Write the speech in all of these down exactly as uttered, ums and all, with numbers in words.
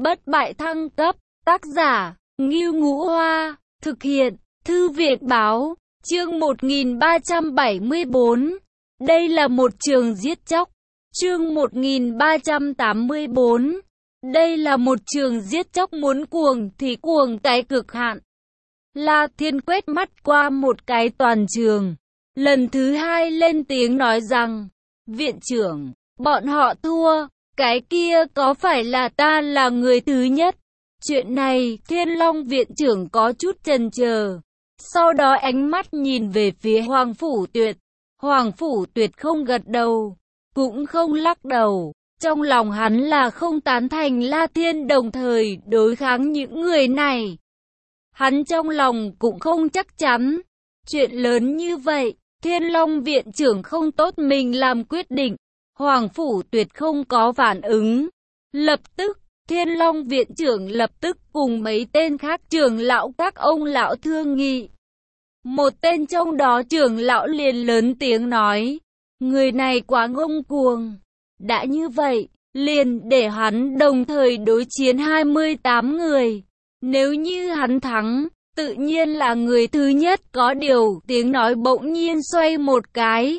bất bại thăng cấp, tác giả, Ngưu Ngũ Hoa, thực hiện, Thư viện Báo, chương một nghìn ba trăm bảy mươi tư. Đây là một trường giết chóc. Chương một nghìn ba trăm tám mươi tư. Đây là một trường giết chóc, muốn cuồng thì cuồng cái cực hạn. La Thiên quét mắt qua một cái toàn trường, lần thứ hai lên tiếng nói rằng, viện trưởng, bọn họ thua, cái kia có phải là ta là người thứ nhất? Chuyện này, Thiên Long viện trưởng có chút chần chờ, sau đó ánh mắt nhìn về phía Hoàng Phủ Tuyệt. Hoàng Phủ Tuyệt không gật đầu, cũng không lắc đầu. Trong lòng hắn là không tán thành La Thiên đồng thời đối kháng những người này. Hắn trong lòng cũng không chắc chắn. Chuyện lớn như vậy, Thiên Long viện trưởng không tốt mình làm quyết định. Hoàng Phủ Tuyệt không có phản ứng. Lập tức, Thiên Long viện trưởng lập tức cùng mấy tên khác trưởng lão các ông lão thương nghị. Một tên trong đó trưởng lão liền lớn tiếng nói, người này quá ngông cuồng. Đã như vậy, liền để hắn đồng thời đối chiến hai mươi tám người. Nếu như hắn thắng, tự nhiên là người thứ nhất. Có điều, tiếng nói bỗng nhiên xoay một cái,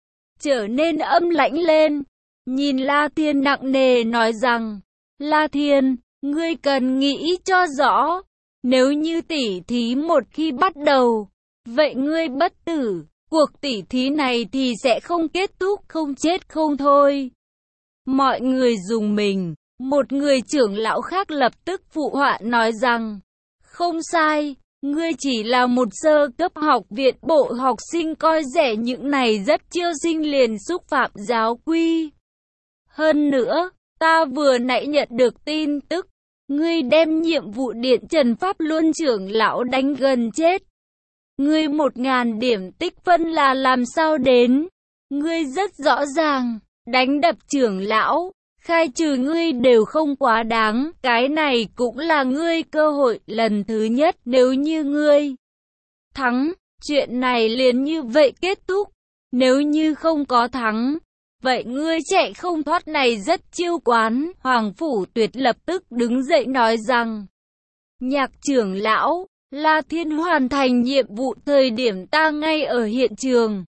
trở nên âm lãnh lên. Nhìn La Thiên nặng nề nói rằng, La Thiên, ngươi cần nghĩ cho rõ. Nếu như tỉ thí một khi bắt đầu, vậy ngươi bất tử. Cuộc tỉ thí này thì sẽ không kết thúc, không chết không thôi. Mọi người dùng mình. Một người trưởng lão khác lập tức phụ họa nói rằng, không sai, ngươi chỉ là một sơ cấp học viện bộ học sinh coi rẻ những này rất chiêu sinh liền xúc phạm giáo quy. Hơn nữa, ta vừa nãy nhận được tin tức, ngươi đem nhiệm vụ điện Trần Pháp Luân trưởng lão đánh gần chết. Ngươi một ngàn điểm tích phân là làm sao đến? Ngươi rất rõ ràng, đánh đập trưởng lão, khai trừ ngươi đều không quá đáng. Cái này cũng là ngươi cơ hội lần thứ nhất. Nếu như ngươi thắng, chuyện này liền như vậy kết thúc. Nếu như không có thắng, vậy ngươi chạy không thoát này rất chiêu quán. Hoàng Phủ Tuyệt lập tức đứng dậy nói rằng, Nhạc trưởng lão, La Thiên hoàn thành nhiệm vụ thời điểm ta ngay ở hiện trường.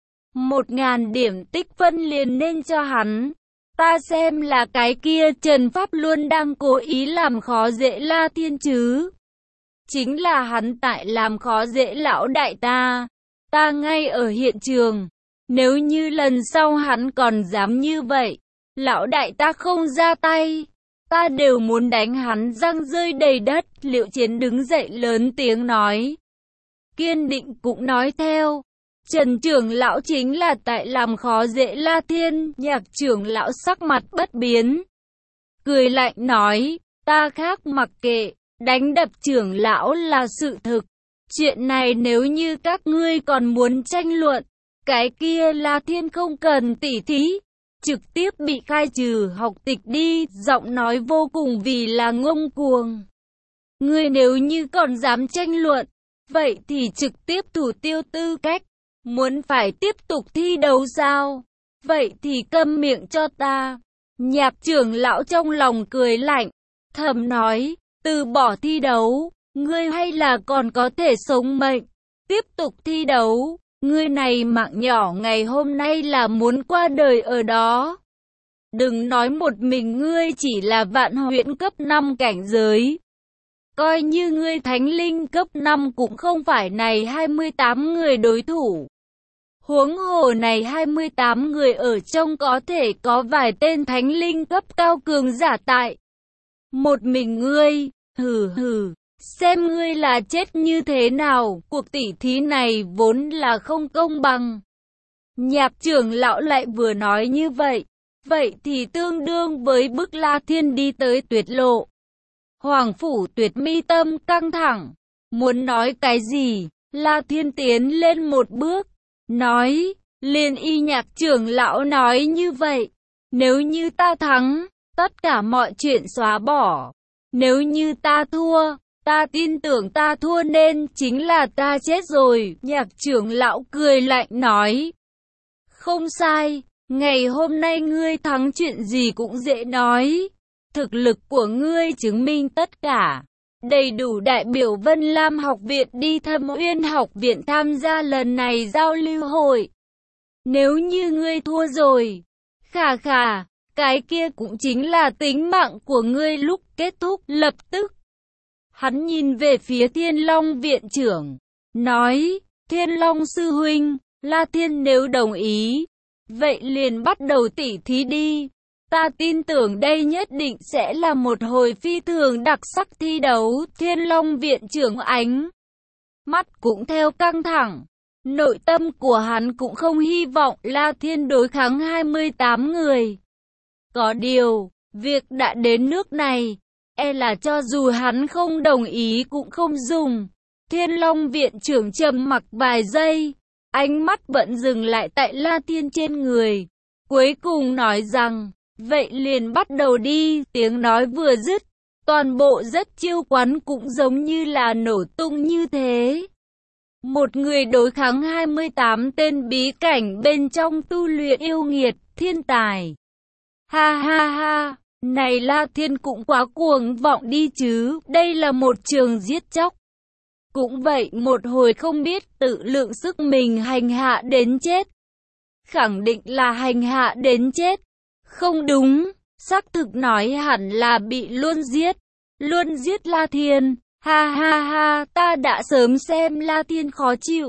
Một ngàn điểm tích phân liền nên cho hắn. Ta xem là cái kia Trần Pháp Luân đang cố ý làm khó dễ La Thiên chứ. Chính là hắn tại làm khó dễ lão đại ta. Ta ngay ở hiện trường. Nếu như lần sau hắn còn dám như vậy, lão đại ta không ra tay, ta đều muốn đánh hắn răng rơi đầy đất. Liệu Chiến đứng dậy lớn tiếng nói. Kiên Định cũng nói theo. Trần trưởng lão chính là tại làm khó dễ La Thiên. Nhạc trưởng lão sắc mặt bất biến, cười lạnh nói, ta khác mặc kệ, đánh đập trưởng lão là sự thực. Chuyện này nếu như các ngươi còn muốn tranh luận, cái kia La Thiên không cần tỉ thí, trực tiếp bị khai trừ học tịch đi. Giọng nói vô cùng vì là ngông cuồng. Ngươi nếu như còn dám tranh luận, vậy thì trực tiếp thủ tiêu tư cách. Muốn phải tiếp tục thi đấu sao? Vậy thì câm miệng cho ta. Nhạc trưởng lão trong lòng cười lạnh, thầm nói, từ bỏ thi đấu, ngươi hay là còn có thể sống mệnh. Tiếp tục thi đấu, ngươi này mạng nhỏ ngày hôm nay là muốn qua đời ở đó. Đừng nói một mình ngươi chỉ là vạn huyễn cấp năm cảnh giới. Coi như ngươi thánh linh cấp năm cũng không phải này hai mươi tám người đối thủ. Huống hồ này hai mươi tám người ở trong có thể có vài tên thánh linh cấp cao cường giả tại. Một mình ngươi, hừ hừ, xem ngươi là chết như thế nào. Cuộc tỉ thí này vốn là không công bằng. Nhạc trưởng lão lại vừa nói như vậy, vậy thì tương đương với bức La Thiên đi tới tuyệt lộ. Hoàng Phủ Tuyệt mi tâm căng thẳng, muốn nói cái gì. La Thiên tiến lên một bước, nói, liền y nhạc trưởng lão nói như vậy. Nếu như ta thắng, tất cả mọi chuyện xóa bỏ. Nếu như ta thua, ta tin tưởng ta thua nên chính là ta chết rồi. Nhạc trưởng lão cười lạnh nói, không sai, ngày hôm nay ngươi thắng chuyện gì cũng dễ nói. Thực lực của ngươi chứng minh tất cả. Đầy đủ đại biểu Vân Lam học viện đi Thâm Uyên học viện tham gia lần này giao lưu hội. Nếu như ngươi thua rồi, khà khà, cái kia cũng chính là tính mạng của ngươi lúc kết thúc. Lập tức, hắn nhìn về phía Thiên Long viện trưởng, nói, Thiên Long sư huynh, La Thiên nếu đồng ý, vậy liền bắt đầu tỉ thí đi. Ta tin tưởng đây nhất định sẽ là một hồi phi thường đặc sắc thi đấu. Thiên Long viện trưởng ánh mắt cũng theo căng thẳng. Nội tâm của hắn cũng không hy vọng La Thiên đối kháng hai mươi tám người. Có điều, việc đã đến nước này, e là cho dù hắn không đồng ý cũng không dùng. Thiên Long viện trưởng trầm mặc vài giây, ánh mắt vẫn dừng lại tại La Thiên trên người. Cuối cùng nói rằng, vậy liền bắt đầu đi. Tiếng nói vừa dứt, toàn bộ rất chiêu quán cũng giống như là nổ tung như thế. Một người đối kháng hai mươi tám tên bí cảnh bên trong tu luyện yêu nghiệt, thiên tài. Ha ha ha, này La Thiên cũng quá cuồng vọng đi chứ, đây là một trường giết chóc. Cũng vậy một hồi không biết tự lượng sức mình hành hạ đến chết. Khẳng định là hành hạ đến chết. Không đúng, xác thực nói hẳn là bị luôn giết. Luôn giết La Thiên. Ha ha ha, ta đã sớm xem La Thiên khó chịu.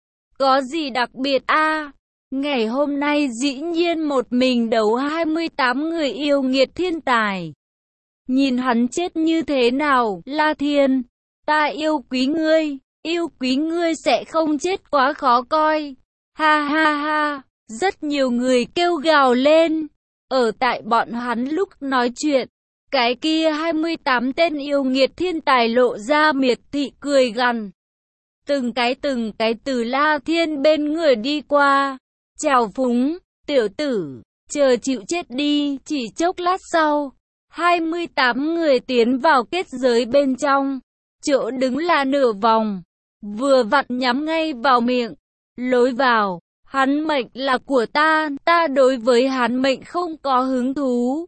Có gì đặc biệt a? À? Ngày hôm nay dĩ nhiên một mình đấu hai mươi tám người yêu nghiệt thiên tài. Nhìn hắn chết như thế nào, La Thiên, ta yêu quý ngươi, yêu quý ngươi sẽ không chết quá khó coi. Ha ha ha, rất nhiều người kêu gào lên. Ở tại bọn hắn lúc nói chuyện, cái kia hai mươi tám tên yêu nghiệt thiên tài lộ ra miệt thị cười gằn. Từng cái từng cái từ La Thiên bên người đi qua. Chào phúng, tiểu tử, chờ chịu chết đi. Chỉ chốc lát sau, hai mươi tám người tiến vào kết giới bên trong. Chỗ đứng là nửa vòng, vừa vặn nhắm ngay vào miệng. Lối vào, hắn mệnh là của ta, ta đối với hắn mệnh không có hứng thú.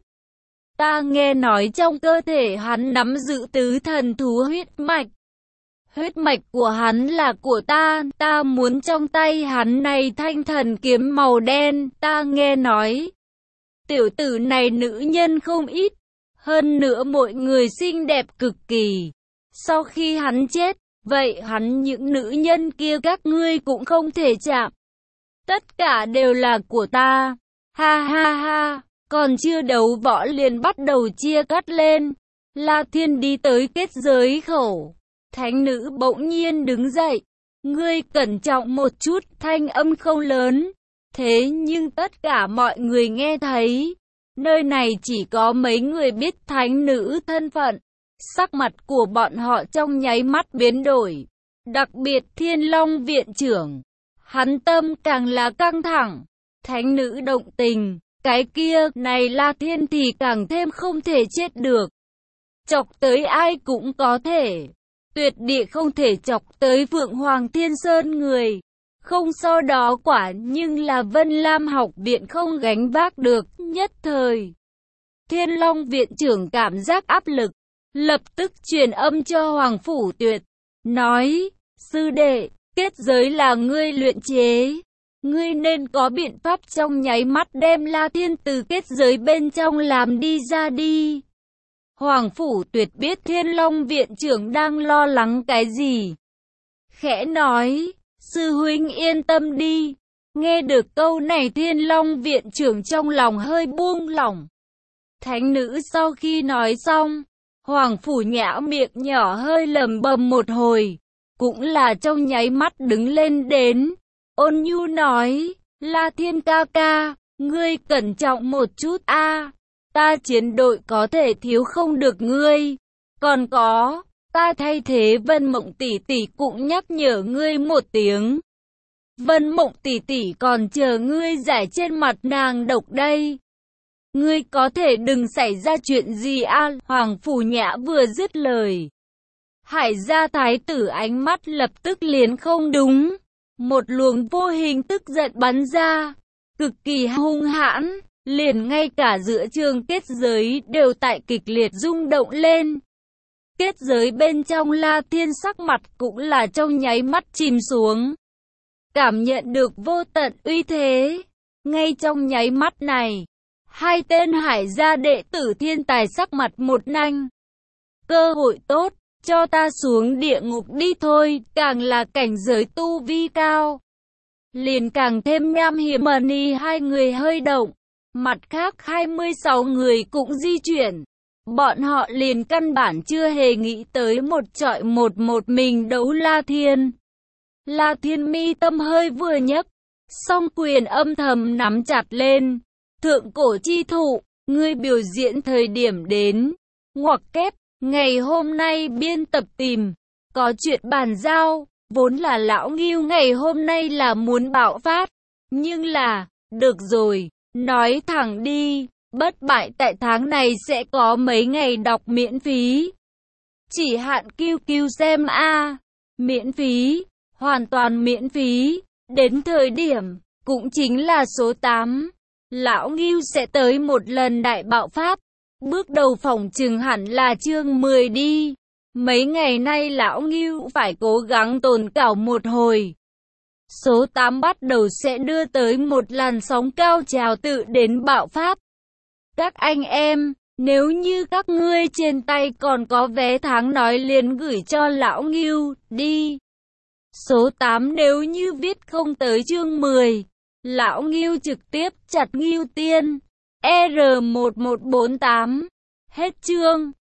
Ta nghe nói trong cơ thể hắn nắm giữ tứ thần thú huyết mạch. Huyết mạch của hắn là của ta, ta muốn trong tay hắn này thanh thần kiếm màu đen. Ta nghe nói, tiểu tử này nữ nhân không ít, hơn nữa mọi người xinh đẹp cực kỳ. Sau khi hắn chết, vậy hắn những nữ nhân kia các ngươi cũng không thể chạm. Tất cả đều là của ta. Ha ha ha, còn chưa đấu võ liền bắt đầu chia cắt lên. La Thiên đi tới kết giới khẩu. Thánh nữ bỗng nhiên đứng dậy. Ngươi cẩn trọng một chút, thanh âm không lớn. Thế nhưng tất cả mọi người nghe thấy. Nơi này chỉ có mấy người biết thánh nữ thân phận. Sắc mặt của bọn họ trong nháy mắt biến đổi. Đặc biệt Thiên Long viện trưởng. Hắn tâm càng là căng thẳng. Thánh nữ động tình. Cái kia này La Thiên thì càng thêm không thể chết được. Chọc tới ai cũng có thể. Tuyệt địa không thể chọc tới Vượng Hoàng Thiên Sơn người. Không so đó quả nhưng là Vân Lam học viện không gánh vác được. Nhất thời, Thiên Long viện trưởng cảm giác áp lực. Lập tức truyền âm cho Hoàng Phủ Tuyệt. Nói, sư đệ, kết giới là ngươi luyện chế. Ngươi nên có biện pháp trong nháy mắt đem La Thiên từ kết giới bên trong làm đi ra đi. Hoàng Phủ Tuyệt biết Thiên Long viện trưởng đang lo lắng cái gì. Khẽ nói, sư huynh yên tâm đi. Nghe được câu này Thiên Long viện trưởng trong lòng hơi buông lỏng. Thánh nữ sau khi nói xong, Hoàng Phủ Nhã miệng nhỏ hơi lẩm bẩm một hồi. Cũng là trong nháy mắt đứng lên đến. Ôn nhu nói, La Thiên ca ca, ngươi cẩn trọng một chút a. Ta chiến đội có thể thiếu không được ngươi. Còn có, ta thay thế Vân Mộng tỷ tỷ cũng nhắc nhở ngươi một tiếng. Vân Mộng tỷ tỷ còn chờ ngươi giải trên mặt nàng độc đây. Ngươi có thể đừng xảy ra chuyện gì a. Hoàng Phủ Nhã vừa dứt lời, Hải gia thái tử ánh mắt lập tức liền không đúng. Một luồng vô hình tức giận bắn ra, cực kỳ hung hãn. liền ngay cả giữa trường kết giới đều tại kịch liệt rung động lên. Kết giới bên trong La Thiên sắc mặt cũng là trong nháy mắt chìm xuống. Cảm nhận được vô tận uy thế. Ngay trong nháy mắt này, hai tên Hải gia đệ tử thiên tài sắc mặt một nanh. Cơ hội tốt, cho ta xuống địa ngục đi thôi, càng là cảnh giới tu vi cao. Liền càng thêm nham hiểm. Money hai người hơi động, mặt khác hai mươi sáu người cũng di chuyển. Bọn họ liền căn bản chưa hề nghĩ tới một trọi một một mình đấu La Thiên. La Thiên mi tâm hơi vừa nhấc, song quyền âm thầm nắm chặt lên. Thượng cổ chi thụ, ngươi biểu diễn thời điểm đến. Ngoặc kép, ngày hôm nay biên tập tìm, có chuyện bàn giao, vốn là lão Ngưu ngày hôm nay là muốn bạo phát. Nhưng là, được rồi, nói thẳng đi, bất bại tại tháng này sẽ có mấy ngày đọc miễn phí. Chỉ hạn Q Q xem a, miễn phí, hoàn toàn miễn phí, đến thời điểm, cũng chính là số tám. Lão Ngưu sẽ tới một lần đại bạo phát. Bước đầu phỏng chừng hẳn là chương mười đi. Mấy ngày nay lão Ngưu phải cố gắng tồn cảo một hồi. Số tám bắt đầu sẽ đưa tới một làn sóng cao trào tự đến bạo phát. Các anh em, nếu như các ngươi trên tay còn có vé tháng nói liền gửi cho lão Ngưu, đi. Số tám nếu như viết không tới chương mười, lão Ngưu trực tiếp chặt Ngưu Tiên. R một một bốn tám. Hết chương.